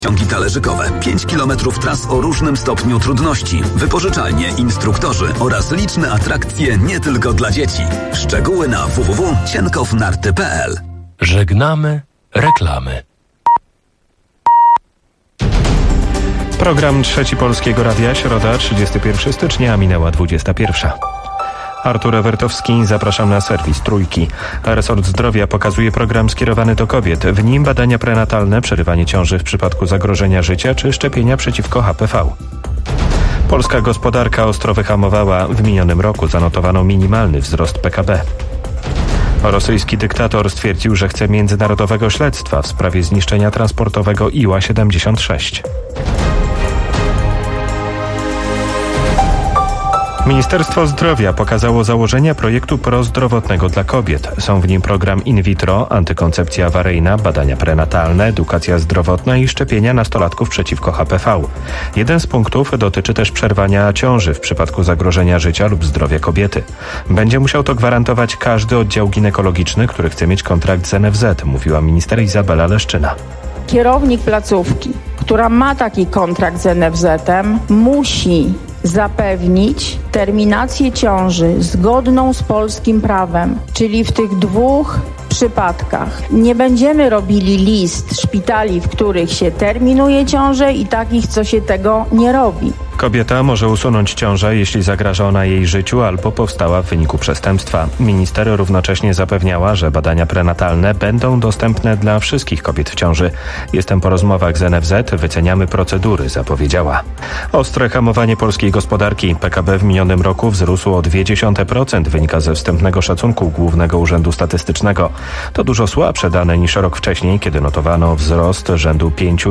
Ciągi talerzykowe, 5 km tras o różnym stopniu trudności, wypożyczalnie, instruktorzy oraz liczne atrakcje nie tylko dla dzieci. Szczegóły na www.cienkownarty.pl. Żegnamy reklamy. Program Trzeci Polskiego Radia, środa, 31 stycznia, minęła 21. Artur Ewertowski, zapraszam na serwis Trójki. Resort Zdrowia pokazuje program skierowany do kobiet. W nim badania prenatalne, przerywanie ciąży w przypadku zagrożenia życia czy szczepienia przeciwko HPV. Polska gospodarka ostro wyhamowała. W minionym roku zanotowano minimalny wzrost PKB. Rosyjski dyktator stwierdził, że chce międzynarodowego śledztwa w sprawie zniszczenia transportowego Iła-76. Ministerstwo Zdrowia pokazało założenia projektu prozdrowotnego dla kobiet. Są w nim program in vitro, antykoncepcja awaryjna, badania prenatalne, edukacja zdrowotna i szczepienia nastolatków przeciwko HPV. Jeden z punktów dotyczy też przerwania ciąży w przypadku zagrożenia życia lub zdrowia kobiety. Będzie musiał to gwarantować każdy oddział ginekologiczny, który chce mieć kontrakt z NFZ, mówiła minister Izabela Leszczyna. Kierownik placówki, która ma taki kontrakt z NFZ-em, musi zapewnić terminację ciąży zgodną z polskim prawem, czyli w tych dwóch przypadkach. Nie będziemy robili list szpitali, w których się terminuje ciążę i takich, co się tego nie robi. Kobieta może usunąć ciążę, jeśli zagraża ona jej życiu albo powstała w wyniku przestępstwa. Minister równocześnie zapewniała, że badania prenatalne będą dostępne dla wszystkich kobiet w ciąży. Jestem po rozmowach z NFZ, wyceniamy procedury, zapowiedziała. Ostre hamowanie polskiej gospodarki. PKB w minionym roku wzrósł o 0,2%, wynika ze wstępnego szacunku Głównego Urzędu Statystycznego. To dużo słabsze dane niż rok wcześniej, kiedy notowano wzrost rzędu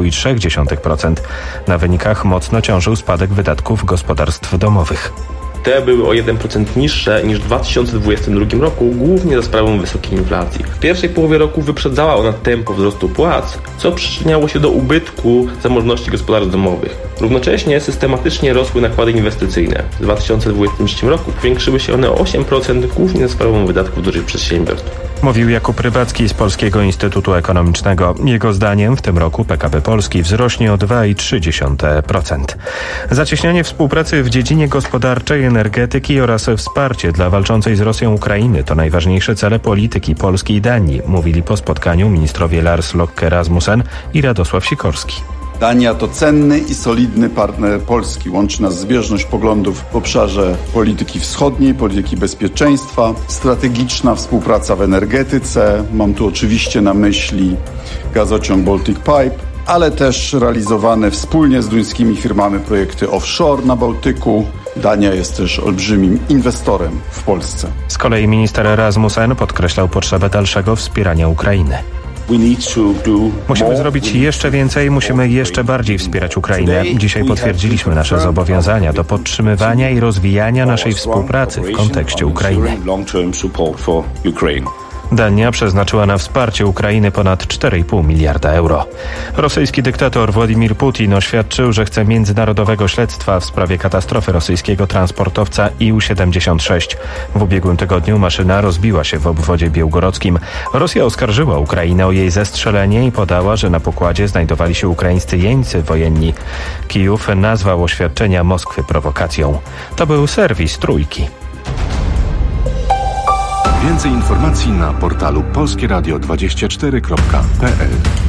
5,3%. Na wynikach mocno ciążył spadek wydatków gospodarstw domowych. Te były o 1% niższe niż w 2022 roku, głównie za sprawą wysokiej inflacji. W pierwszej połowie roku wyprzedzała ona tempo wzrostu płac, co przyczyniało się do ubytku zamożności gospodarstw domowych. Równocześnie systematycznie rosły nakłady inwestycyjne. W 2023 roku powiększyły się one o 8%, głównie za sprawą wydatków dużych przedsiębiorstw. Mówił Jakub Rybacki z Polskiego Instytutu Ekonomicznego. Jego zdaniem w tym roku PKB Polski wzrośnie o 2,3%. Zacieśnianie współpracy w dziedzinie gospodarczej, energetyki oraz wsparcie dla walczącej z Rosją Ukrainy to najważniejsze cele polityki Polski i Danii, mówili po spotkaniu ministrowie Lars Løkke Rasmussen i Radosław Sikorski. Dania to cenny i solidny partner Polski. Łączy nas zbieżność poglądów w obszarze polityki wschodniej, polityki bezpieczeństwa, strategiczna współpraca w energetyce. Mam tu oczywiście na myśli gazociąg Baltic Pipe, ale też realizowane wspólnie z duńskimi firmami projekty offshore na Bałtyku. Dania jest też olbrzymim inwestorem w Polsce. Z kolei minister Rasmussen podkreślał potrzebę dalszego wspierania Ukrainy. Musimy zrobić jeszcze więcej, musimy jeszcze bardziej wspierać Ukrainę. Dzisiaj potwierdziliśmy nasze zobowiązania do podtrzymywania i rozwijania naszej współpracy w kontekście Ukrainy. Dania przeznaczyła na wsparcie Ukrainy ponad 4,5 miliarda euro. Rosyjski dyktator Władimir Putin oświadczył, że chce międzynarodowego śledztwa w sprawie katastrofy rosyjskiego transportowca Ił-76. W ubiegłym tygodniu maszyna rozbiła się w obwodzie białgorodzkim. Rosja oskarżyła Ukrainę o jej zestrzelenie i podała, że na pokładzie znajdowali się ukraińscy jeńcy wojenni. Kijów nazwał oświadczenia Moskwy prowokacją. To był serwis Trójki. Więcej informacji na portalu polskieradio24.pl.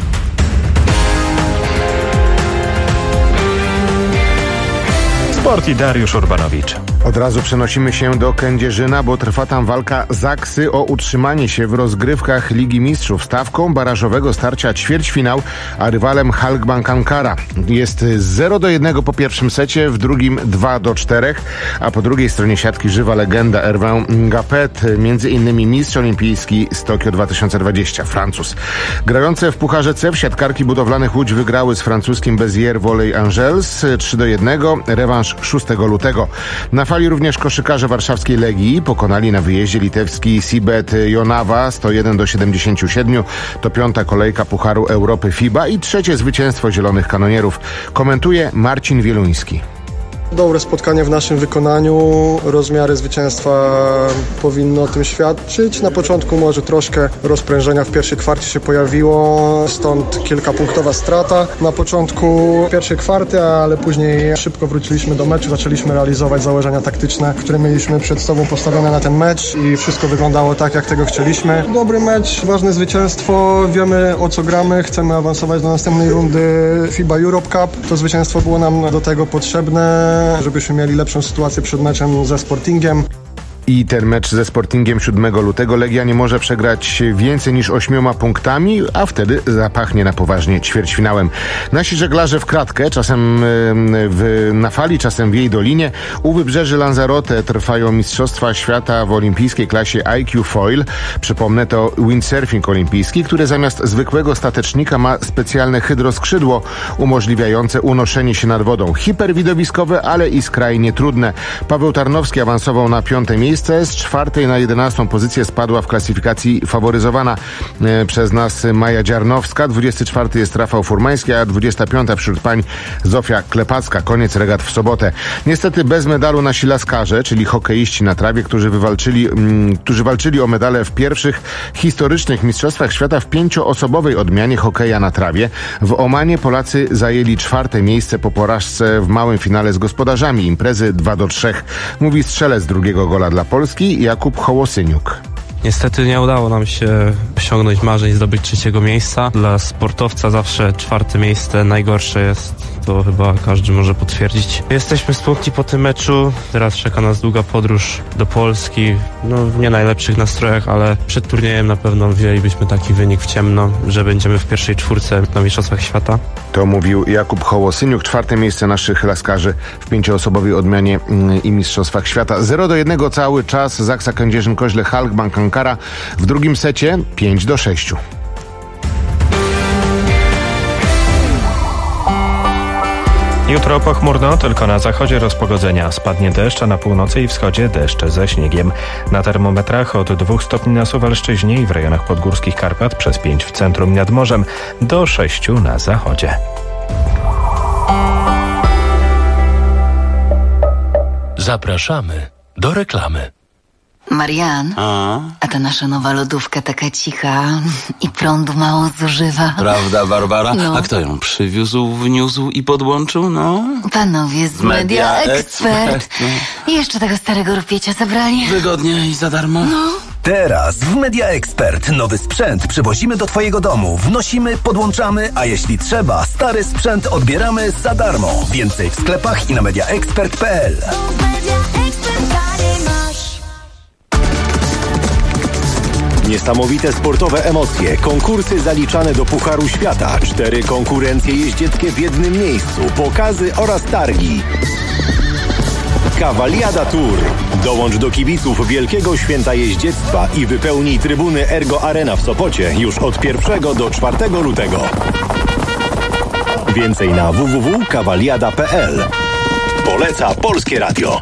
Sport i Dariusz Urbanowicz. Od razu przenosimy się do Kędzierzyna, bo trwa tam walka Zaksy o utrzymanie się w rozgrywkach Ligi Mistrzów. Stawką barażowego starcia ćwierćfinał, a rywalem Halkbank Ankara. Jest 0-1 po pierwszym secie, w drugim 2-4, a po drugiej stronie siatki żywa legenda Hervé Ngapet, między innymi mistrz olimpijski z Tokio 2020, Francuz. Grające w Pucharze C siatkarki budowlanych Łódź wygrały z francuskim Béziers Volley Angels 3-1, rewanż 6 lutego. Na fali również koszykarze warszawskiej Legii pokonali na wyjeździe litewski Sibet Jonawa 101-77. To piąta kolejka Pucharu Europy FIBA i trzecie zwycięstwo Zielonych Kanonierów. Komentuje Marcin Wieluński. Dobre spotkanie w naszym wykonaniu, rozmiary zwycięstwa powinno o tym świadczyć. Na początku może troszkę rozprężenia w pierwszej kwarcie się pojawiło, stąd kilkapunktowa strata na początku pierwszej kwarty, ale później szybko wróciliśmy do meczu, zaczęliśmy realizować założenia taktyczne, które mieliśmy przed sobą postawione na ten mecz i wszystko wyglądało tak, jak tego chcieliśmy. Dobry mecz, ważne zwycięstwo, wiemy o co gramy, chcemy awansować do następnej rundy FIBA Europe Cup. To zwycięstwo było nam do tego potrzebne, żebyśmy mieli lepszą sytuację przed meczem ze Sportingiem. I ten mecz ze Sportingiem 7 lutego Legia nie może przegrać więcej niż 8 punktami, a wtedy zapachnie na poważnie ćwierćfinałem. Nasi żeglarze w kratkę, czasem na fali, czasem w jej dolinie. U wybrzeży Lanzarote trwają Mistrzostwa Świata w olimpijskiej klasie IQ Foil. Przypomnę, to windsurfing olimpijski, który zamiast zwykłego statecznika ma specjalne hydroskrzydło umożliwiające unoszenie się nad wodą. Hiperwidowiskowe, ale i skrajnie trudne. Paweł Tarnowski awansował na 5. miejsce. Z 4. na 11. pozycję spadła w klasyfikacji faworyzowana przez nas Maja Dziarnowska. 24. jest Rafał Furmański, a 25. wśród pań Zofia Klepacka. Koniec regat w sobotę. Niestety bez medalu nasi laskarze, czyli hokeiści na trawie, którzy walczyli o medale w pierwszych historycznych Mistrzostwach Świata w 5-osobowej odmianie hokeja na trawie. W Omanie Polacy zajęli 4. miejsce po porażce w małym finale z gospodarzami imprezy 2-3. Mówi strzelec drugiego gola dla Polski Jakub Hołosyniuk. Niestety nie udało nam się osiągnąć marzeń, zdobyć 3. miejsca. Dla sportowca zawsze 4. miejsce najgorsze jest. To chyba każdy może potwierdzić. Jesteśmy smutni po tym meczu. Teraz czeka nas długa podróż do Polski. W nie najlepszych nastrojach, ale przed turniejem na pewno wzięlibyśmy taki wynik w ciemno, że będziemy w pierwszej 4 na Mistrzostwach Świata. To mówił Jakub Hołosyniuk. 4. miejsce naszych laskarzy w 5-osobowej odmianie i Mistrzostwach Świata. 0-1 cały czas. Zaksa Kędzierzyn-Koźle, Halkbank Ankara. W drugim secie 5-6. Jutro pochmurno, tylko na zachodzie rozpogodzenia. Spadnie deszcz, a na północy i wschodzie deszcz ze śniegiem. Na termometrach od 2 stopni na Suwalszczyźnie i w rejonach podgórskich Karpat, przez 5 w centrum nad morzem, do 6 na zachodzie. Zapraszamy do reklamy. Marian, a ta nasza nowa lodówka taka cicha i prądu mało zużywa. Prawda, Barbara? No. A kto ją przywiózł, wniósł i podłączył? Panowie z Media Expert. I jeszcze tego starego rupiecia zabrali. Wygodnie i za darmo. Teraz w Media Expert nowy sprzęt przywozimy do Twojego domu. Wnosimy, podłączamy, a jeśli trzeba, stary sprzęt odbieramy za darmo. Więcej w sklepach i na mediaexpert.pl. Niesamowite sportowe emocje, konkursy zaliczane do Pucharu Świata, 4 konkurencje jeździeckie w jednym miejscu, pokazy oraz targi. Cavaliada Tour. Dołącz do kibiców Wielkiego Święta Jeździectwa i wypełnij trybuny Ergo Arena w Sopocie już od 1 do 4 lutego. Więcej na www.cavaliada.pl. Poleca Polskie Radio.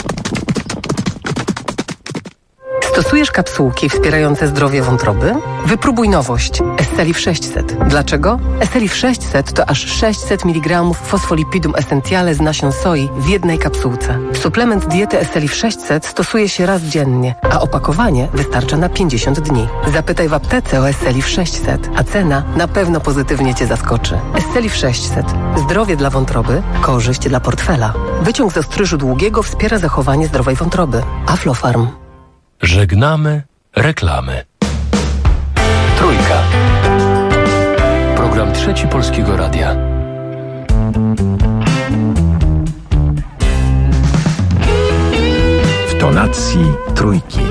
Stosujesz kapsułki wspierające zdrowie wątroby? Wypróbuj nowość Esselif 600. Dlaczego? Esselif 600 to aż 600 mg fosfolipidum essentiale z nasion soi w jednej kapsułce. Suplement diety Esselif 600 stosuje się raz dziennie, a opakowanie wystarcza na 50 dni. Zapytaj w aptece o Esselif 600, a cena na pewno pozytywnie Cię zaskoczy. Esselif 600. Zdrowie dla wątroby, korzyść dla portfela. Wyciąg z ostryżu długiego wspiera zachowanie zdrowej wątroby. Aflofarm. Żegnamy reklamy. Trójka. Program Trzeci Polskiego Radia. W tonacji Trójki.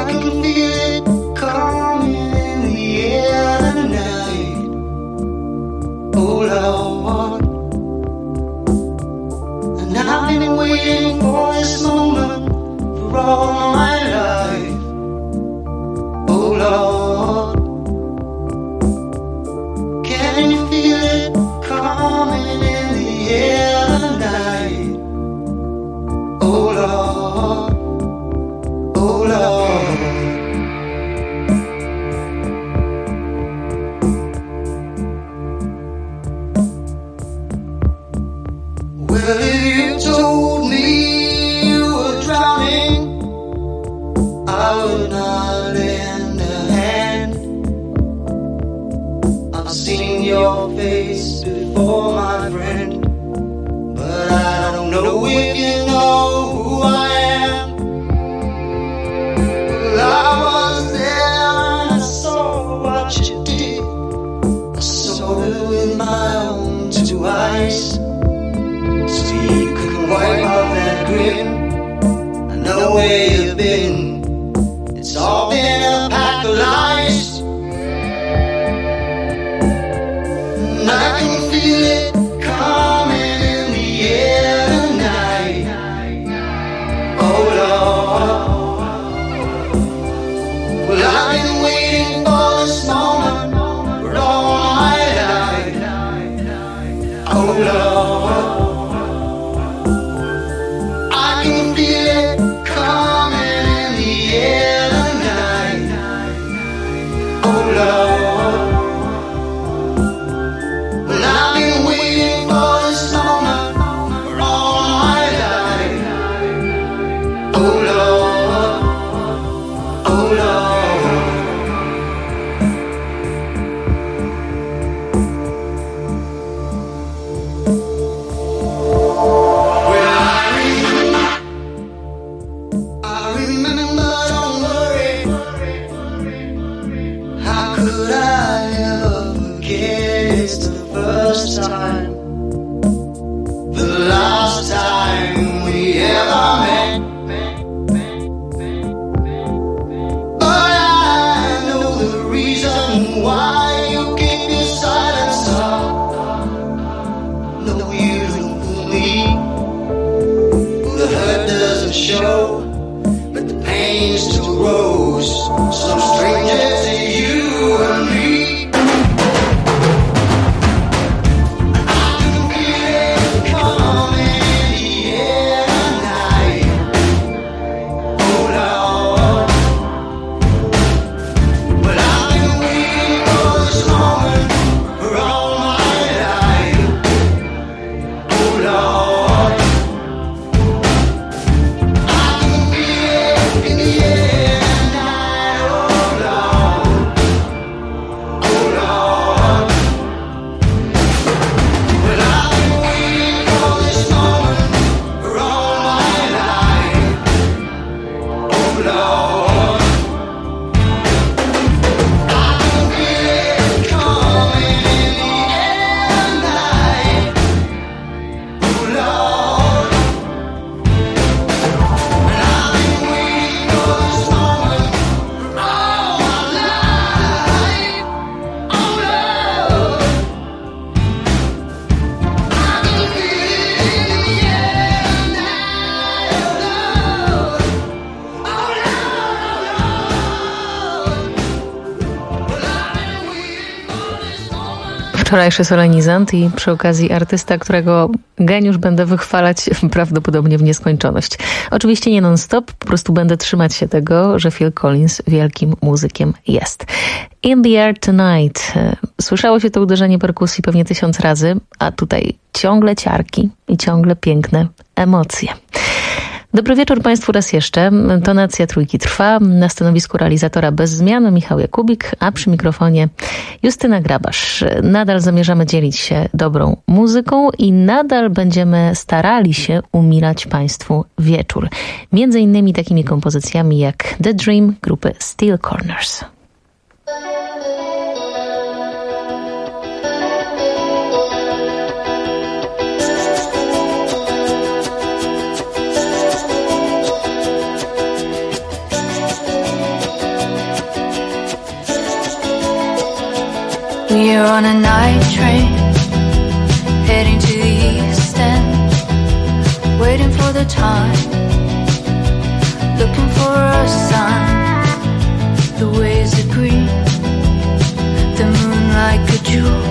Wczorajszy solenizant i przy okazji artysta, którego geniusz będę wychwalać prawdopodobnie w nieskończoność. Oczywiście nie non-stop, po prostu będę trzymać się tego, że Phil Collins wielkim muzykiem jest. In the Air Tonight. Słyszało się to uderzenie perkusji pewnie 1000 razy, a tutaj ciągle ciarki i ciągle piękne emocje. Dobry wieczór Państwu raz jeszcze. Tonacja Trójki trwa. Na stanowisku realizatora bez zmian Michał Jakubik, a przy mikrofonie Justyna Grabasz. Nadal zamierzamy dzielić się dobrą muzyką i nadal będziemy starali się umilać Państwu wieczór. Między innymi takimi kompozycjami jak The Dream grupy Steel Corners. We are on a night train, heading to the east end, waiting for the time, looking for a sign. The waves are green, the moon like a jewel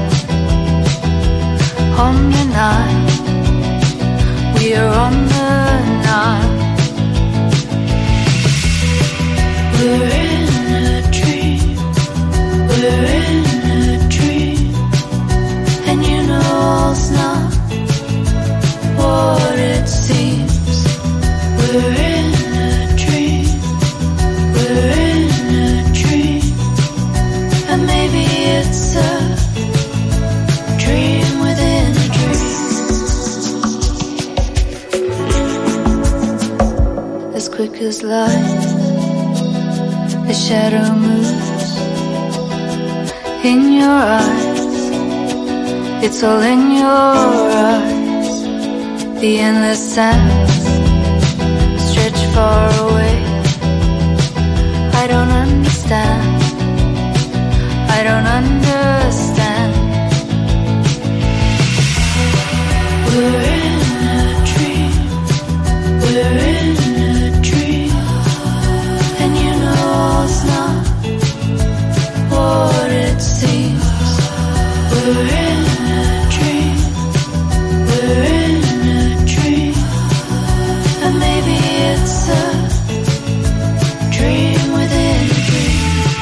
on the Nile. We are on the Nile. We're in a dream, we're in a dream, and you know it's not what it seems. We're in a dream, we're in a dream, and maybe it's a dream within a dream. As quick as light, the shadow moves in your eyes. It's all in your eyes. The endless sands stretch far away. I don't understand, I don't understand. We're in a dream, we're in a dream, and you know it's not what it seems. We're in a dream, we're in a dream, and maybe it's a dream within a dream.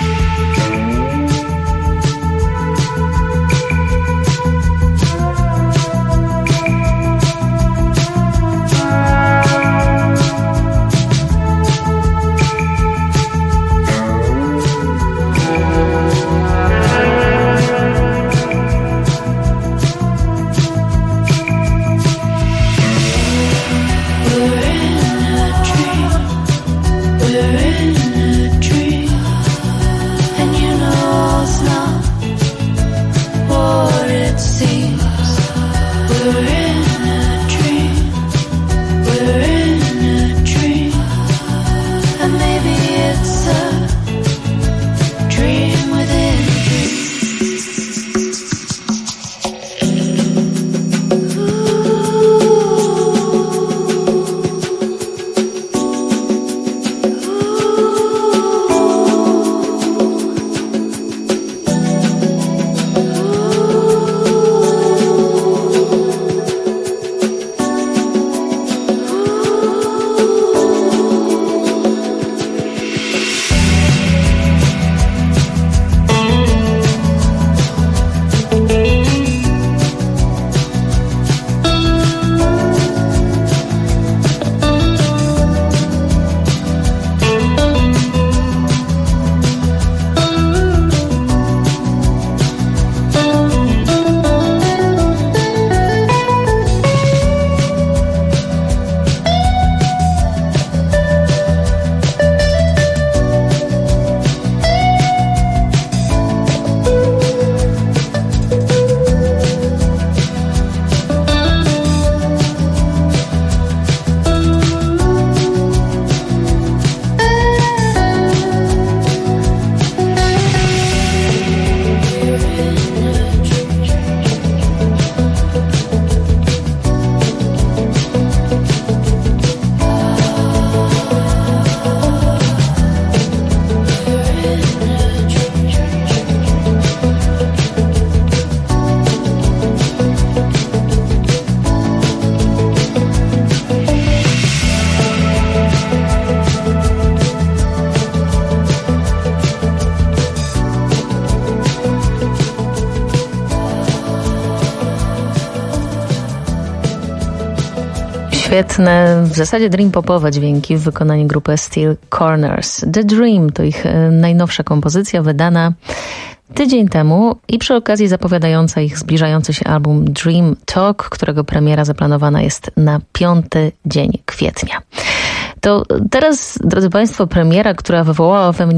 Świetne, w zasadzie dream popowe dźwięki w wykonaniu grupy Steel Corners. The Dream to ich najnowsza kompozycja, wydana tydzień temu i przy okazji zapowiadająca ich zbliżający się album Dream Talk, którego premiera zaplanowana jest na 5 dzień kwietnia. To teraz, drodzy Państwo, premiera, która wywołała we mnie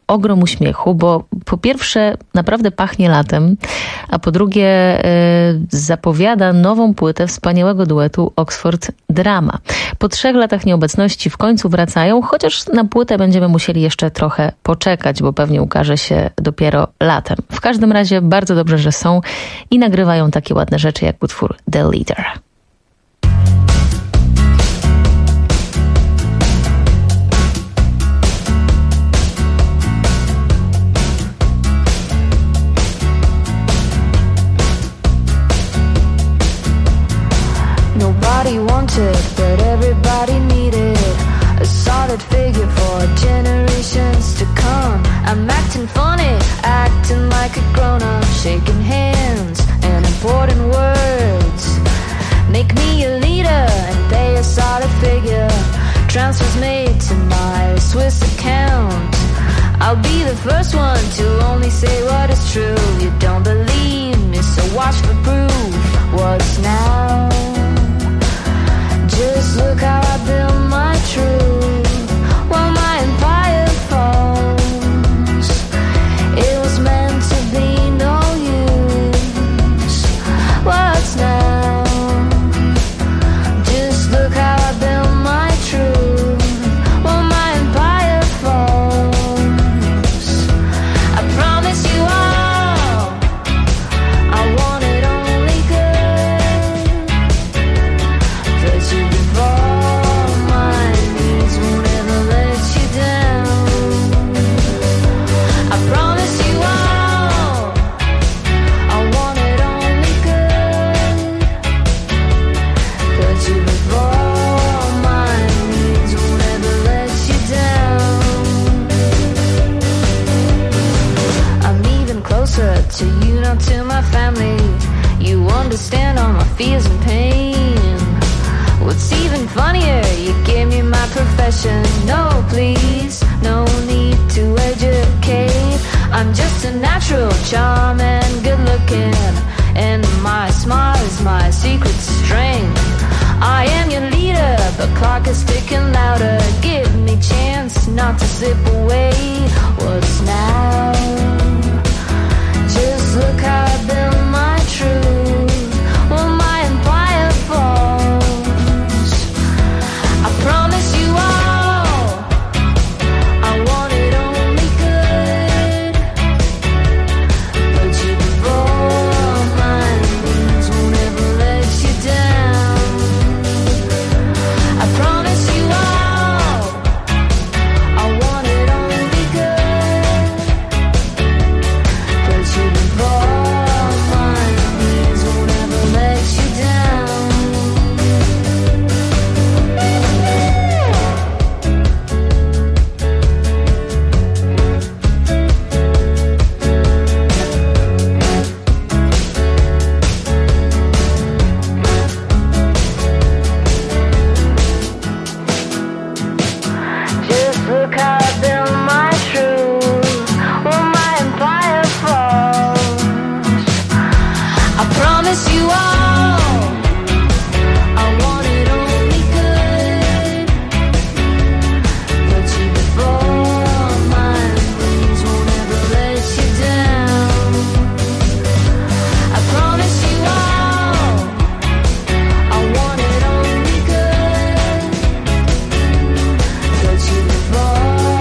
ogrom uśmiechu, bo po pierwsze naprawdę pachnie latem, a po drugie zapowiada nową płytę wspaniałego duetu Oxford Drama. Po 3 latach nieobecności w końcu wracają, chociaż na płytę będziemy musieli jeszcze trochę poczekać, bo pewnie ukaże się dopiero latem. W każdym razie bardzo dobrze, że są i nagrywają takie ładne rzeczy jak utwór The Leader. Nobody wanted, but everybody needed a solid figure for generations to come. I'm acting funny, acting like a grown-up, shaking hands and important words. Make me a leader and pay a solid figure. Transfers made to my Swiss account. I'll be the first one to only say what is true. You don't believe me, so watch for proof. What's now? Just look how I build my truth. While my empire falls, it was meant to be no use. What's now? Just look how I build my truth. While my empire falls, I promise you all, I want it only good. But you all my needs won't ever let you down. I promise you all, I want it only good. But you all my needs won't ever let you down. I'm even closer to you, not to my family. You understand all my fears and pain. What's even funnier, you gave me my profession. No, please, no need to educate. I'm just a natural charm and good looking, and my smile is my secret strength. I am your leader, the clock is ticking louder. Give me chance not to slip away. What's now? Just look how I build my truth. Well, my empire falls. I promise you all, I want it only good. But you before my needs won't ever let you down. I promise you all, I want it only good. But you before my needs won't ever let you down. Just look how I build my truth. When my empire falls, I promise you all, I want it only good. But you before my needs won't ever let you down. I promise you all, I want it only good. But you before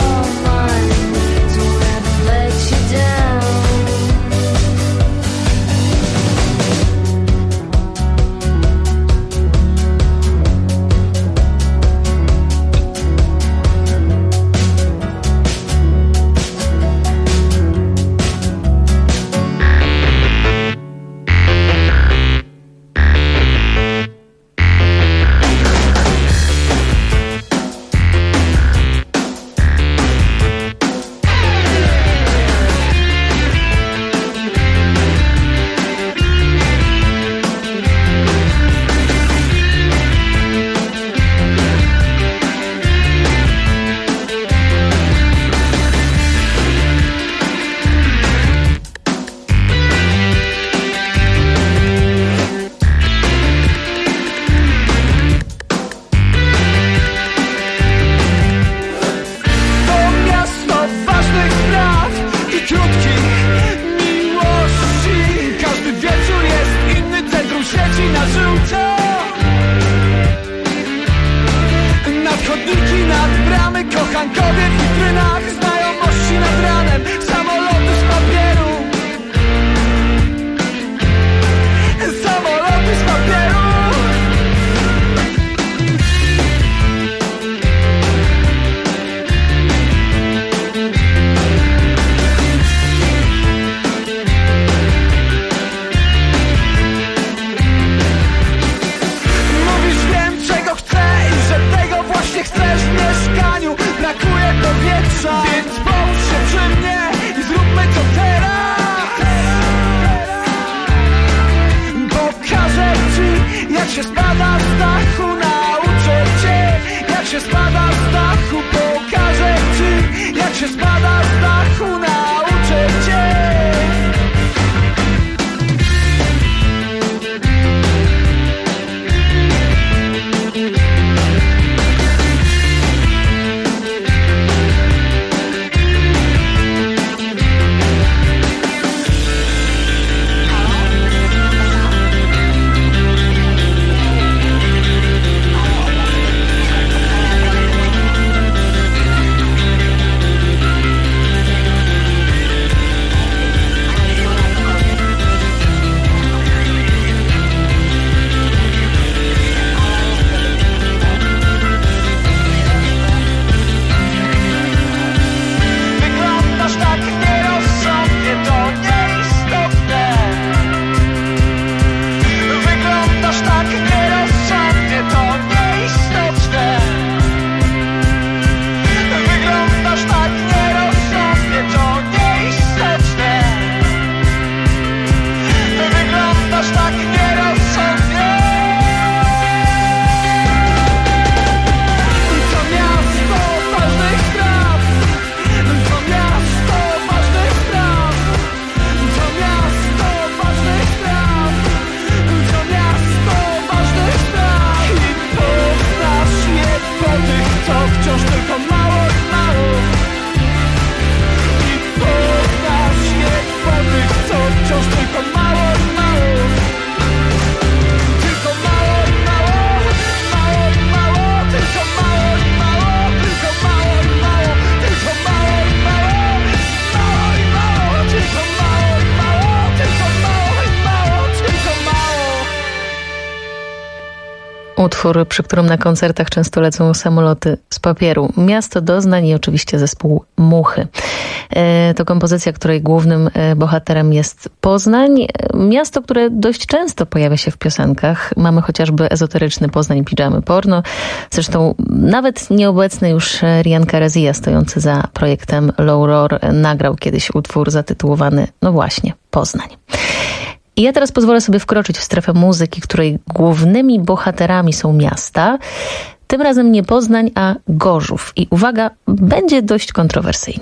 Utwór, przy którym na koncertach często lecą samoloty z papieru. Miasto doznań i oczywiście zespół Muchy. To kompozycja, której głównym bohaterem jest Poznań. Miasto, które dość często pojawia się w piosenkach. Mamy chociażby ezoteryczny Poznań Pijamy Porno. Zresztą nawet nieobecny już Rian Karezija, stojący za projektem Low Roar, nagrał kiedyś utwór zatytułowany, no właśnie, Poznań. I ja teraz pozwolę sobie wkroczyć w strefę muzyki, której głównymi bohaterami są miasta. Tym razem nie Poznań, a Gorzów. I uwaga, będzie dość kontrowersyjnie.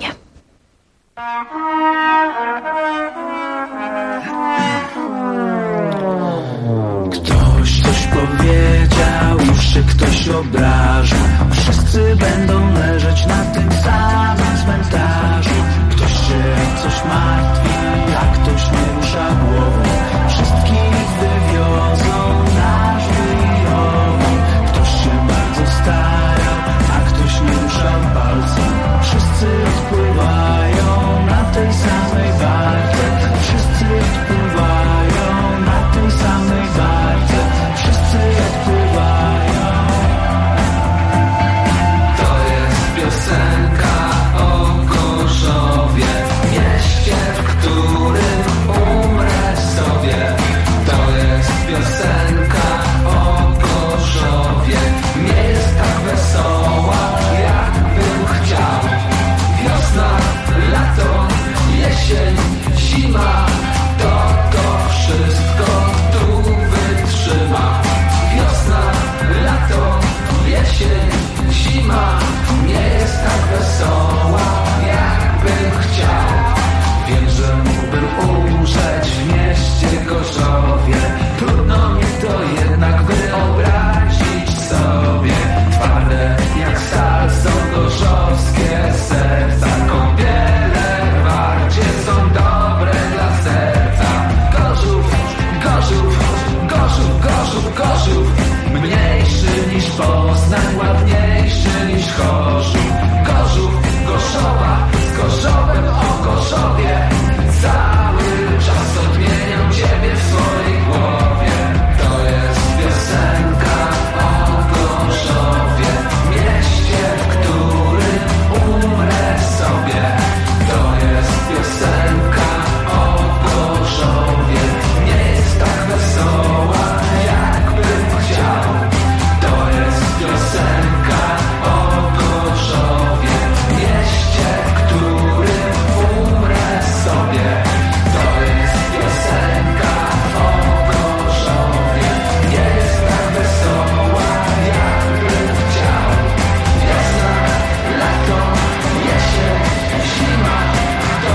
Ktoś coś powiedział, już się ktoś obraża. Wszyscy będą leżeć na tym samym cmentarzu. Ktoś się coś martwi, a ktoś nie rusza głową. Wszystkich wywiozą na żmijową. Ktoś się bardzo starał, a ktoś nie ruszał palcem. Wszyscy odpływają na tej samej barce. Wszyscy odpływają na tej samej barce. Wszyscy odpływają. To jest piosenka o Gorzowie, mieście, w którym umrę sobie. To jest piosenka o Gorzowie, nie jest tak wesoła, jakbym chciał. Wiosna, lato, jesień, zima, to wszystko tu wytrzyma. Wiosna, lato, jesień, zima, nie jest tak wesoła, jakbym chciał. Wiem, że mógłbym umrzeć w mieście Gorzowie. Trudno mi to jednak wyobrazić sobie. Twarde jak stal są gorzowskie serca. Kąpiele w Warcie są dobre dla serca. Gorzów, Gorzów, Gorzów, Gorzów, Gorzów. Mniejszy niż Poznań, ładniejszy niż Chorzów. Gorzów, Gorzowa, z Gorzowem o Gorzowie. Cały czas odmieniam ciebie w swojej głowie. To jest piosenka o Gorzowie, mieście, w którym umrę sobie. To jest piosenka o Gorzowie, nie jest tak wesoła, jakbym chciał. To jest piosenka o Gorzowie, mieście, w którym umrę sobie. To jest piosenka o Gorzowie, nie jest tak wesoła, jakbym chciał. Wiosna, lato, jesień, zima, to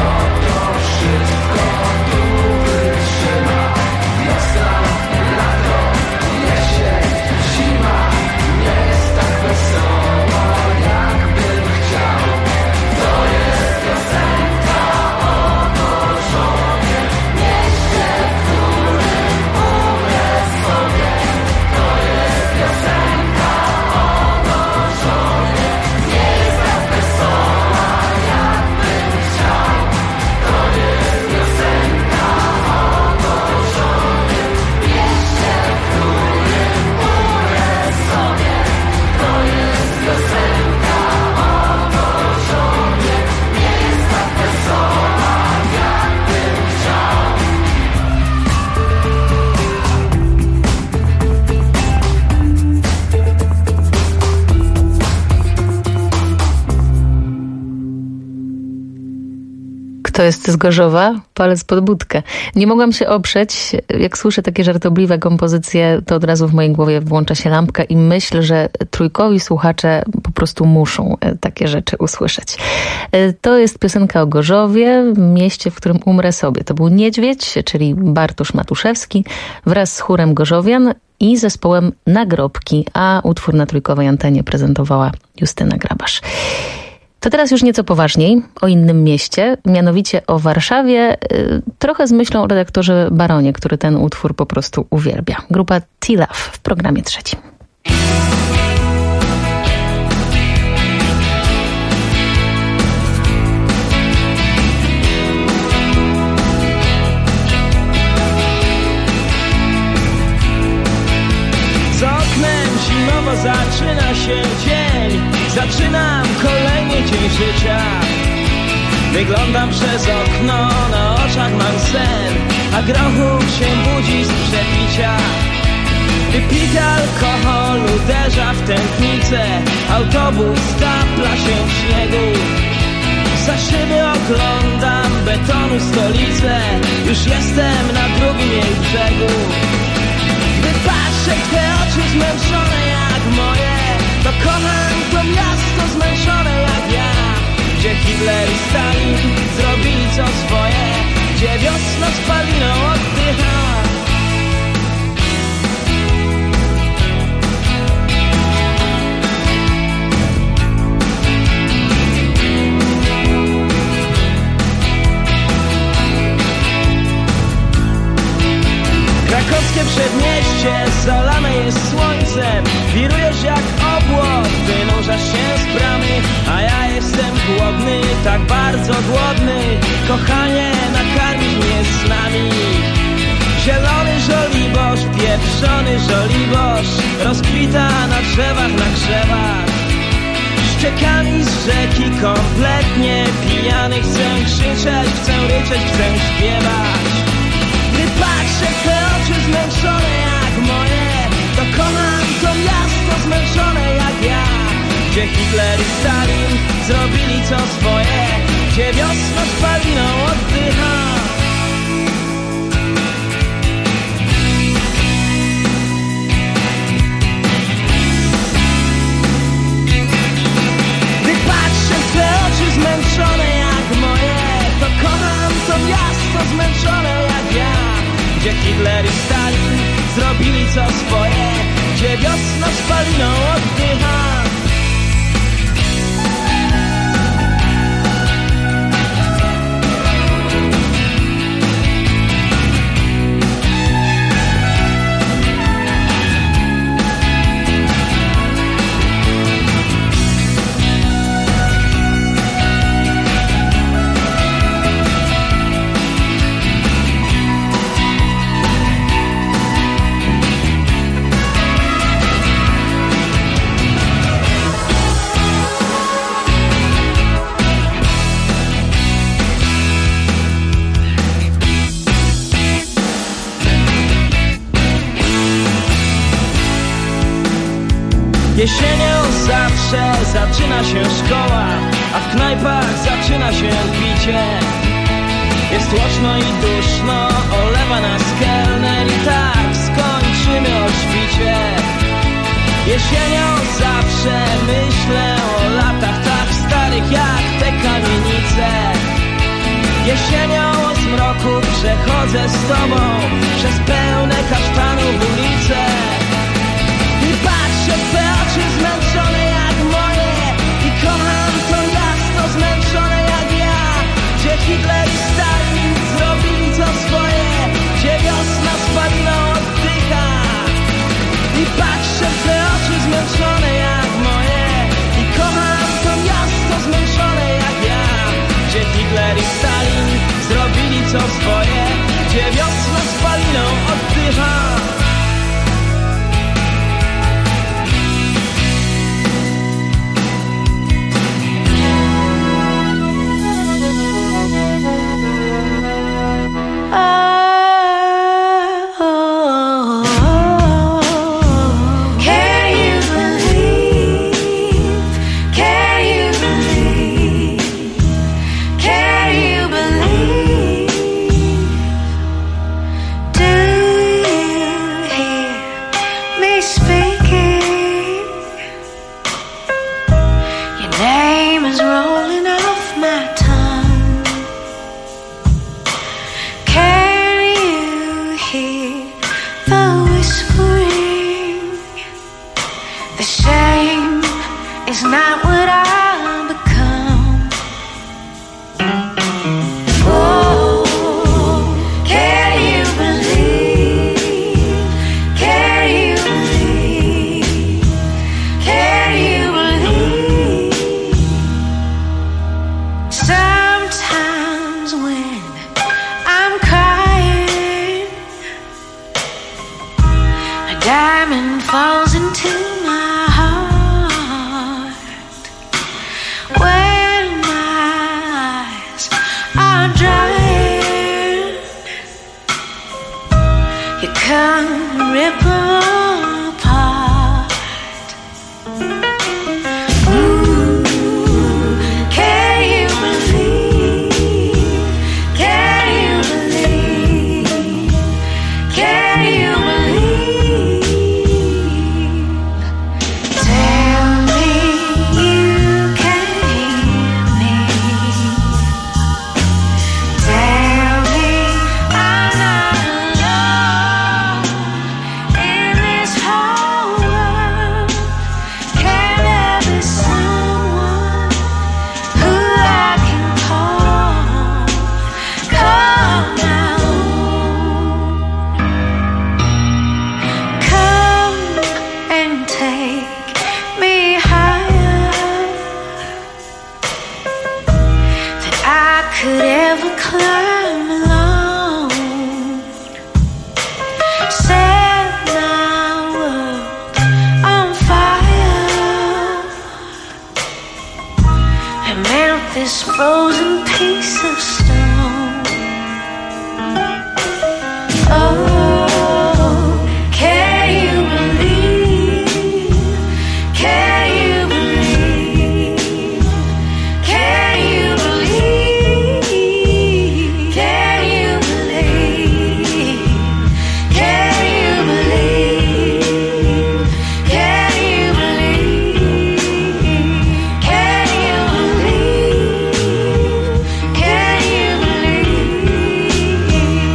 wszystko tu wytrzyma. Wiosna, lato, jesień, zima, nie jest tak wesoła, jakbym chciał. To jest piosenka o Gorzowie, mieście, w którym umrę sobie. To jest piosenka o Gorzowie, nie jest tak wesoła, jakbym chciał. To jest piosenka o Gorzowie, mieście, w którym umrę sobie. To jest piosenka o Gorzowie, nie jest tak wesoła, jakbym chciał. Kto jest z Gorzowa? Palec pod budkę. Nie mogłam się oprzeć. Jak słyszę takie żartobliwe kompozycje, to od razu w mojej głowie włącza się lampka i myślę, że trójkowi słuchacze po prostu muszą takie rzeczy usłyszeć. To jest piosenka o Gorzowie, mieście, w którym umrę sobie. To był Niedźwiedź, czyli Bartosz Matuszewski, wraz z chórem Gorzowian i zespołem Nagrobki, a utwór na trójkowej antenie prezentowała Justyna Grabasz. To teraz już nieco poważniej, o innym mieście, mianowicie o Warszawie, trochę z myślą o redaktorze Baronie, który ten utwór po prostu uwielbia. Grupa T-Love w programie trzecim. Z oknem życia. Wyglądam przez okno, na oczach mam sen, a grochów się budzi z przepicia. Wypity alkohol uderza w tętnicę, autobus stapla się w śniegu. Za szyby oglądam betonu stolicę, już jestem na drugim jej brzegu. Gdy patrzę w te oczy zmęczone jak moje, to kocham to miasto zmęczone jak ja. Gdzie Hitler i Stalin zrobili co swoje, gdzie wiosna spaliną oddycha. Krakowskie przedmieście zalane jest słońcem, wirujesz jak obłok, wynurzasz się z bramy, a ja jestem głodny, tak bardzo głodny. Kochanie, nakarmisz mnie snami. Zielony żoliborz, pieprzony żoliborz rozkwita na drzewach, na krzewach. Ściekami z rzeki kompletnie pijany, chcę krzyczeć, chcę ryczeć, chcę śpiewać. Gdy patrzę w te oczy zmęczone jak moje, to kocham to miasto zmęczone jak ja. Gdzie Hitler i Stalin zrobili co swoje, gdzie wiosna spaliną oddycha. Gdy patrzę w te oczy zmęczone jak moje, to kocham to miasto zmęczone jak ja. Gdzie Hitler i Stalin zrobili co swoje, gdzie wiosna spaliną oddycha. Jesienią zawsze zaczyna się szkoła, a w knajpach zaczyna się picie. Jest tłoczno i duszno, olewa nas kelner i tak skończymy o świcie. Jesienią zawsze myślę o latach tak starych jak te kamienice. Jesienią o zmroku przechodzę z tobą przez pełne kasztanów ulice. I patrzę w te oczy zmęczone jak moje i kocham to miasto zmęczone jak ja. Gdzie Hitler i Stalin zrobili co swoje, gdzie wiosna spaliną oddycha. I patrzę w te oczy zmęczone jak moje i kocham to miasto zmęczone jak ja. Gdzie Hitler i Stalin zrobili co swoje, gdzie wiosna spaliną oddycha. can rip apart. Ooh, can you believe? Can you believe? Can you believe? Tell me you can hear me. Tell me I'm not alone in this whole world. Can there be someone who I can call now? Come and take me higher than I could ever climb alone. Set my world on fire and melt this frozen piece of stone. Oh, can you believe? Can you believe? Can you believe? Can you believe? Can you believe? Can you believe? Can you believe? Can you believe?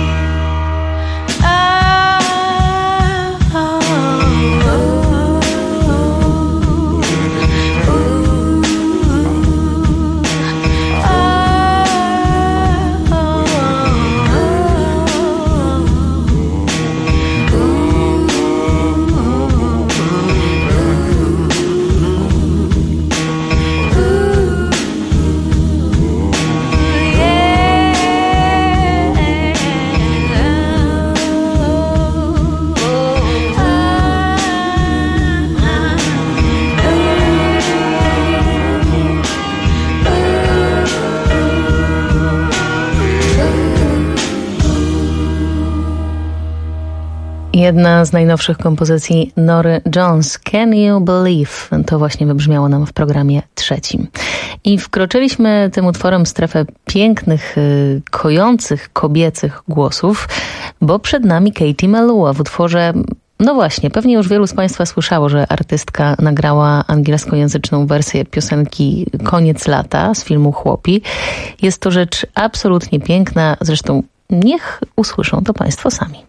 Jedna z najnowszych kompozycji Nory Jones, Can You Believe? To właśnie wybrzmiało nam w programie trzecim. I wkroczyliśmy tym utworem w strefę pięknych, kojących, kobiecych głosów, bo przed nami Katie Melua w utworze... No właśnie, pewnie już wielu z Państwa słyszało, że artystka nagrała angielskojęzyczną wersję piosenki Koniec lata z filmu Chłopi. Jest to rzecz absolutnie piękna, zresztą niech usłyszą to Państwo sami.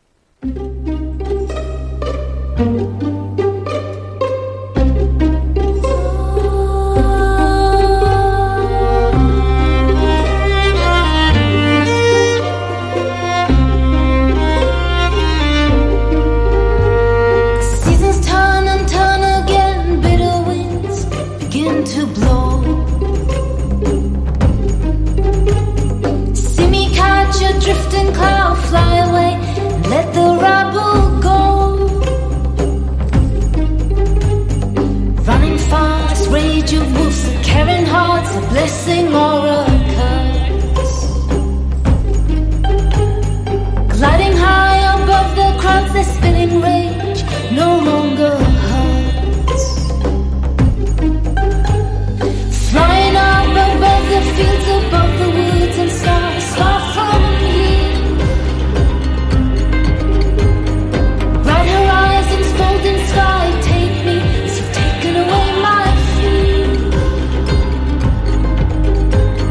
Seasons turn and turn again, bitter winds begin to blow. See me catch a drifting cloud, fly away, and let the rebel go. Running fast, rage of wolves, a caring heart's a blessing or a curse. Gliding high above the crowds, their spinning rage no longer hurts. Flying up above the fields, above the woods and stars, far from here. Bright horizons, golden sky, take me as you've taken away my fear.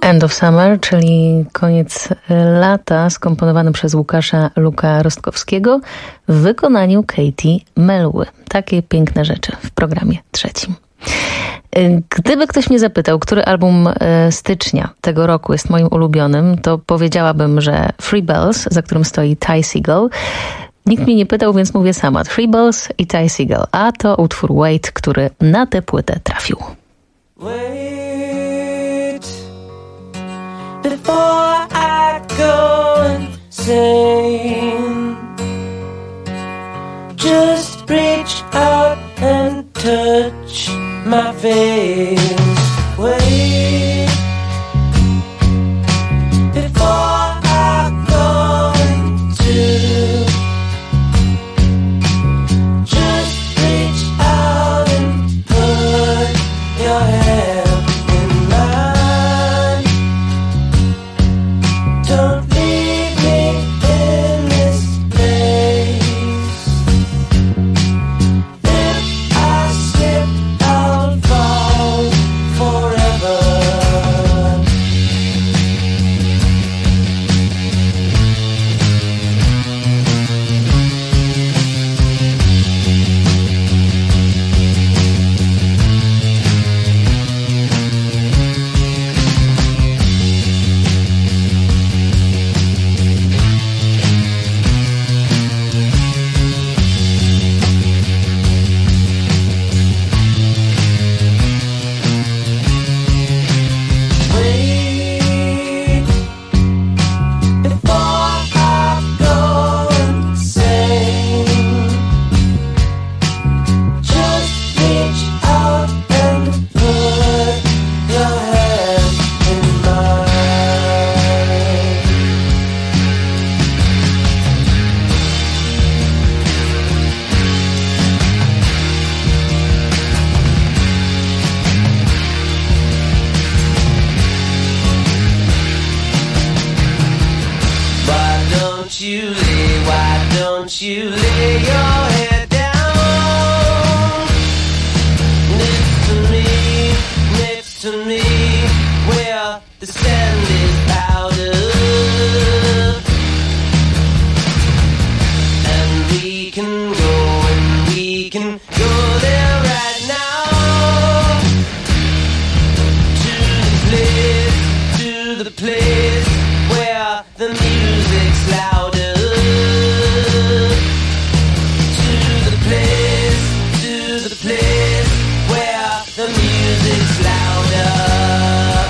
End of Summer, czyli koniec lata, skomponowany przez Łukasza Luka Rostkowskiego w wykonaniu Katie Melły. Takie piękne rzeczy w programie trzecim. Gdyby ktoś mnie zapytał, który album stycznia tego roku jest moim ulubionym, to powiedziałabym, że Free Bells, za którym stoi Ty Segall. Nikt mnie nie pytał, więc mówię sama. Free Bells i Ty Segall, a to utwór Wait, który na tę płytę trafił. Before I go insane, just reach out and touch my face. Wait before I go into, just reach out and put your hand in mine. Don't leave me in this place. If I slip, I'll fall forever. Wait before I go insane. Just reach out and put your hand in mine. Why don't you lay your head down next to me, where the sand is powdered, and we can go there right now, to the place where the music's louder. To the place where the music's louder.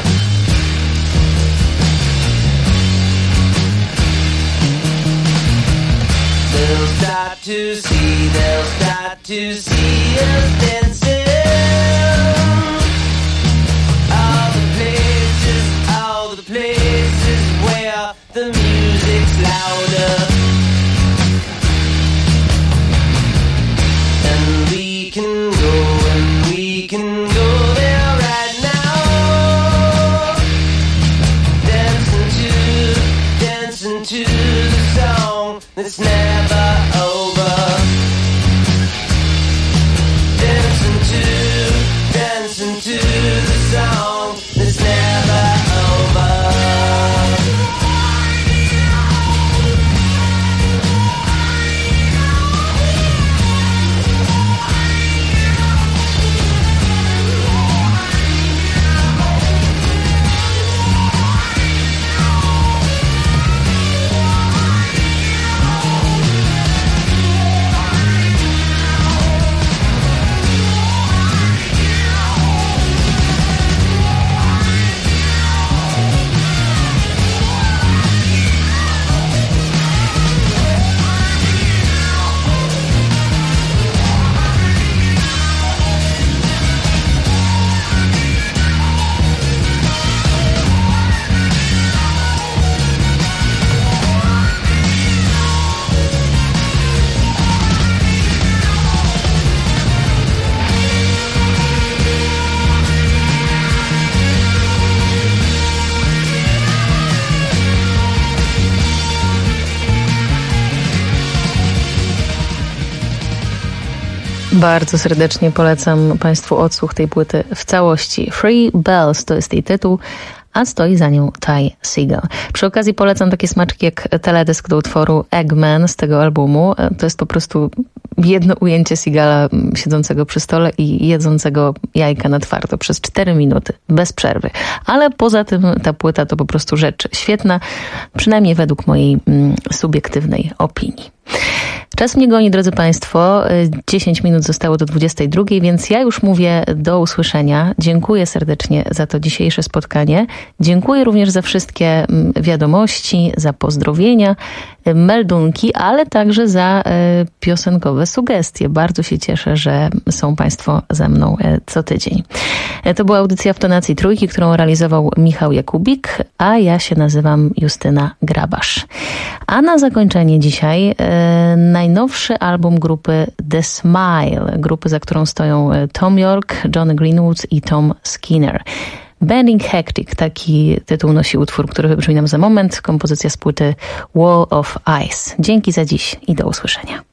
They'll start to see us dancing. All the places where the music's louder. And we can go there right now, dancing to the song that's never over. Dancing to the song that's never over. Bardzo serdecznie polecam Państwu odsłuch tej płyty w całości. Free Bells to jest jej tytuł, a stoi za nią Ty Segall. Przy okazji polecam takie smaczki jak teledysk do utworu Eggman z tego albumu. To jest po prostu jedno ujęcie Segalla siedzącego przy stole i jedzącego jajka na twardo przez 4 minuty, bez przerwy. Ale poza tym ta płyta to po prostu rzecz świetna, przynajmniej według mojej subiektywnej opinii. Czas mnie goni, drodzy Państwo. 10 minut zostało do 22, więc ja już mówię do usłyszenia. Dziękuję serdecznie za to dzisiejsze spotkanie. Dziękuję również za wszystkie wiadomości, za pozdrowienia, meldunki, ale także za piosenkowe sugestie. Bardzo się cieszę, że są Państwo ze mną co tydzień. To była audycja w tonacji Trójki, którą realizował Michał Jakubik, a ja się nazywam Justyna Grabasz. A na zakończenie dzisiaj najnowszy album grupy The Smile, grupy, za którą stoją Tom York, Johnny Greenwood i Tom Skinner. Bending Hectic, taki tytuł nosi utwór, który wybrzmi nam za moment, kompozycja z płyty Wall of Ice. Dzięki za dziś i do usłyszenia.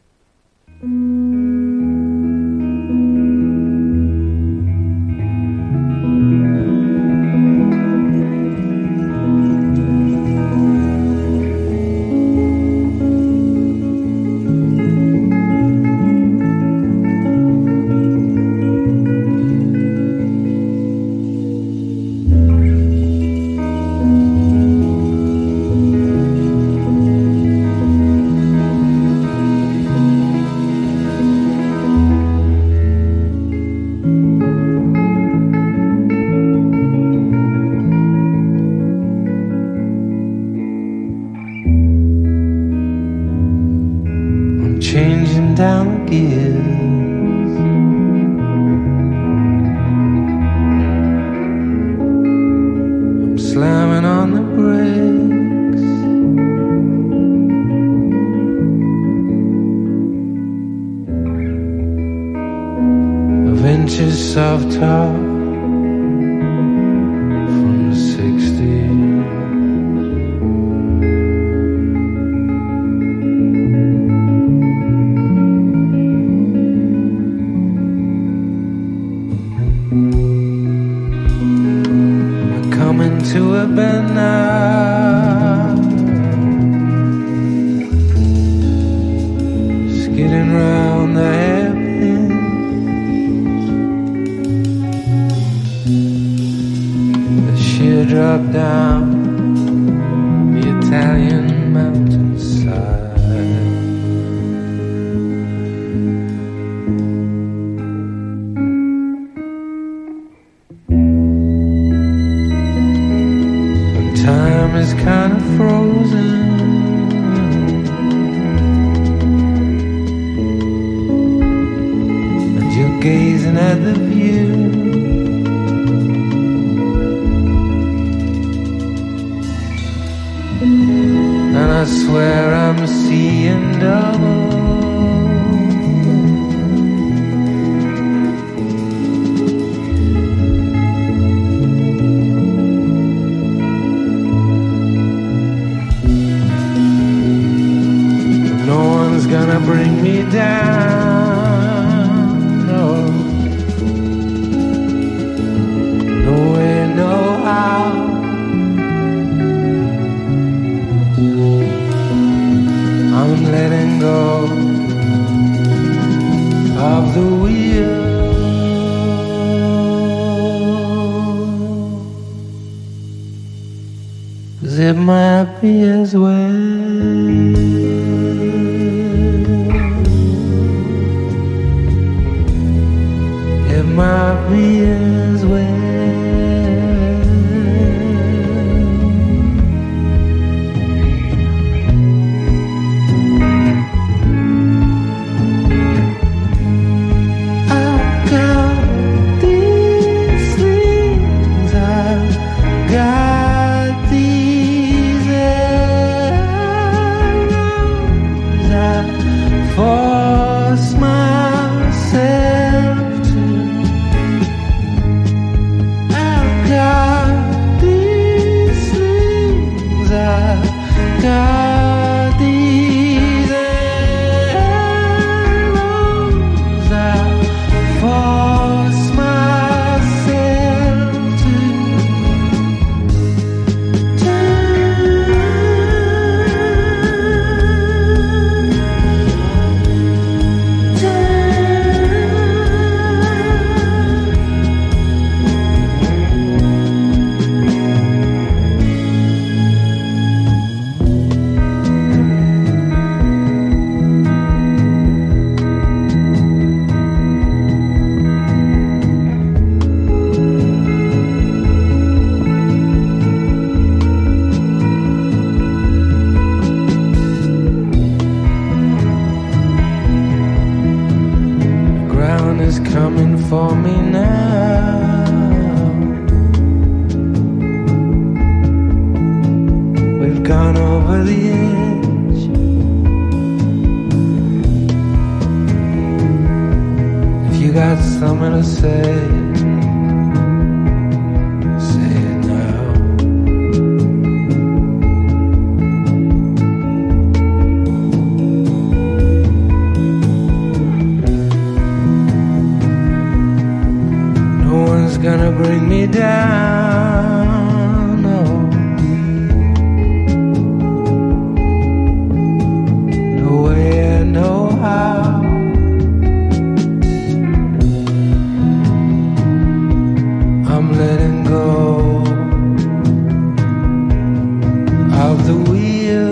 Changing down the gears, I'm slamming on the brakes, of inches of top from the 60s. To a bend now, skidding round the hairpin, the sheer drop down the Italian mountainside. Time is kind of frozen, and you're gazing at the view, and I swear I'm seeing double. Gonna bring me down, no, no way, no how. I'm letting go of the wheel, 'cause it might be as well. Might be as well. I've got these things, I've got these arrows. want me to say? Say it now. No one's gonna bring me down, no. No way, no how. I'm letting go of the wheel.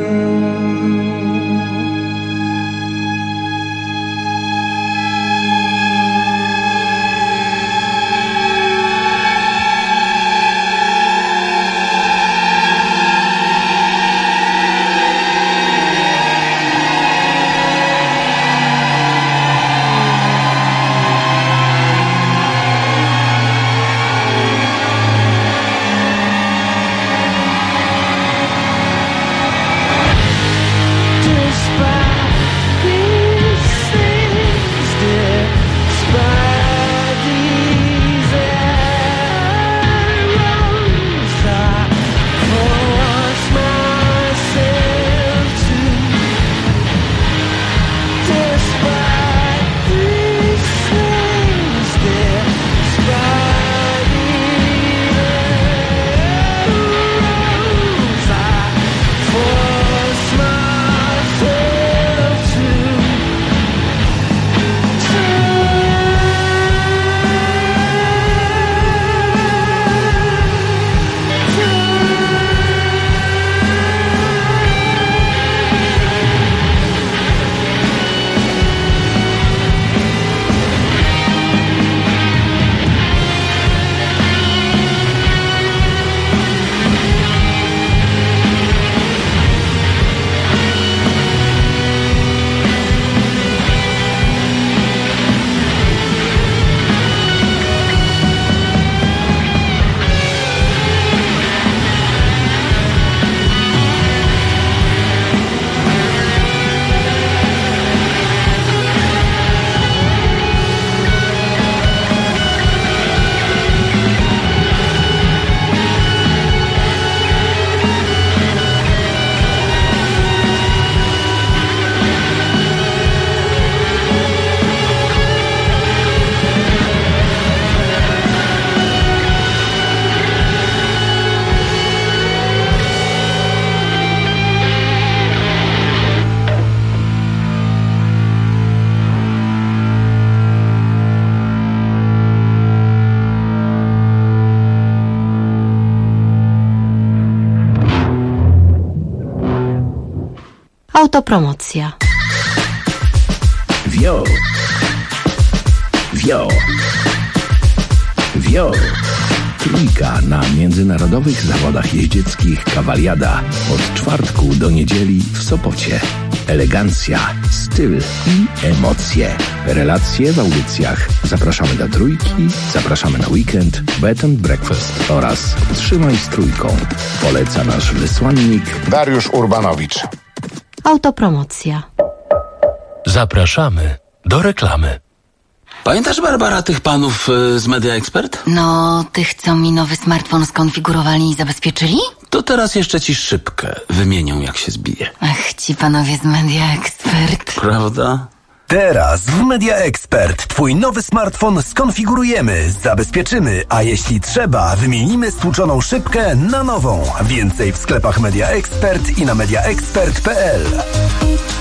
Autopromocja. Wio. Trójka na międzynarodowych zawodach jeździeckich Kawaliada od czwartku do niedzieli w Sopocie. Elegancja, styl i emocje. Relacje w audycjach. Zapraszamy do Trójki, zapraszamy na weekend, bed and breakfast oraz Trzymaj z Trójką. Poleca nasz wysłannik Dariusz Urbanowicz. Autopromocja. Zapraszamy do reklamy. Pamiętasz, Barbara, tych panów z Media Expert? No, tych, co mi nowy smartfon skonfigurowali i zabezpieczyli? To teraz jeszcze ci szybkę wymienią, jak się zbije. Ach, ci panowie z Media Expert. Prawda? Teraz w Media Expert twój nowy smartfon skonfigurujemy, zabezpieczymy, a jeśli trzeba, wymienimy stłuczoną szybkę na nową. Więcej w sklepach Media Expert i na mediaexpert.pl.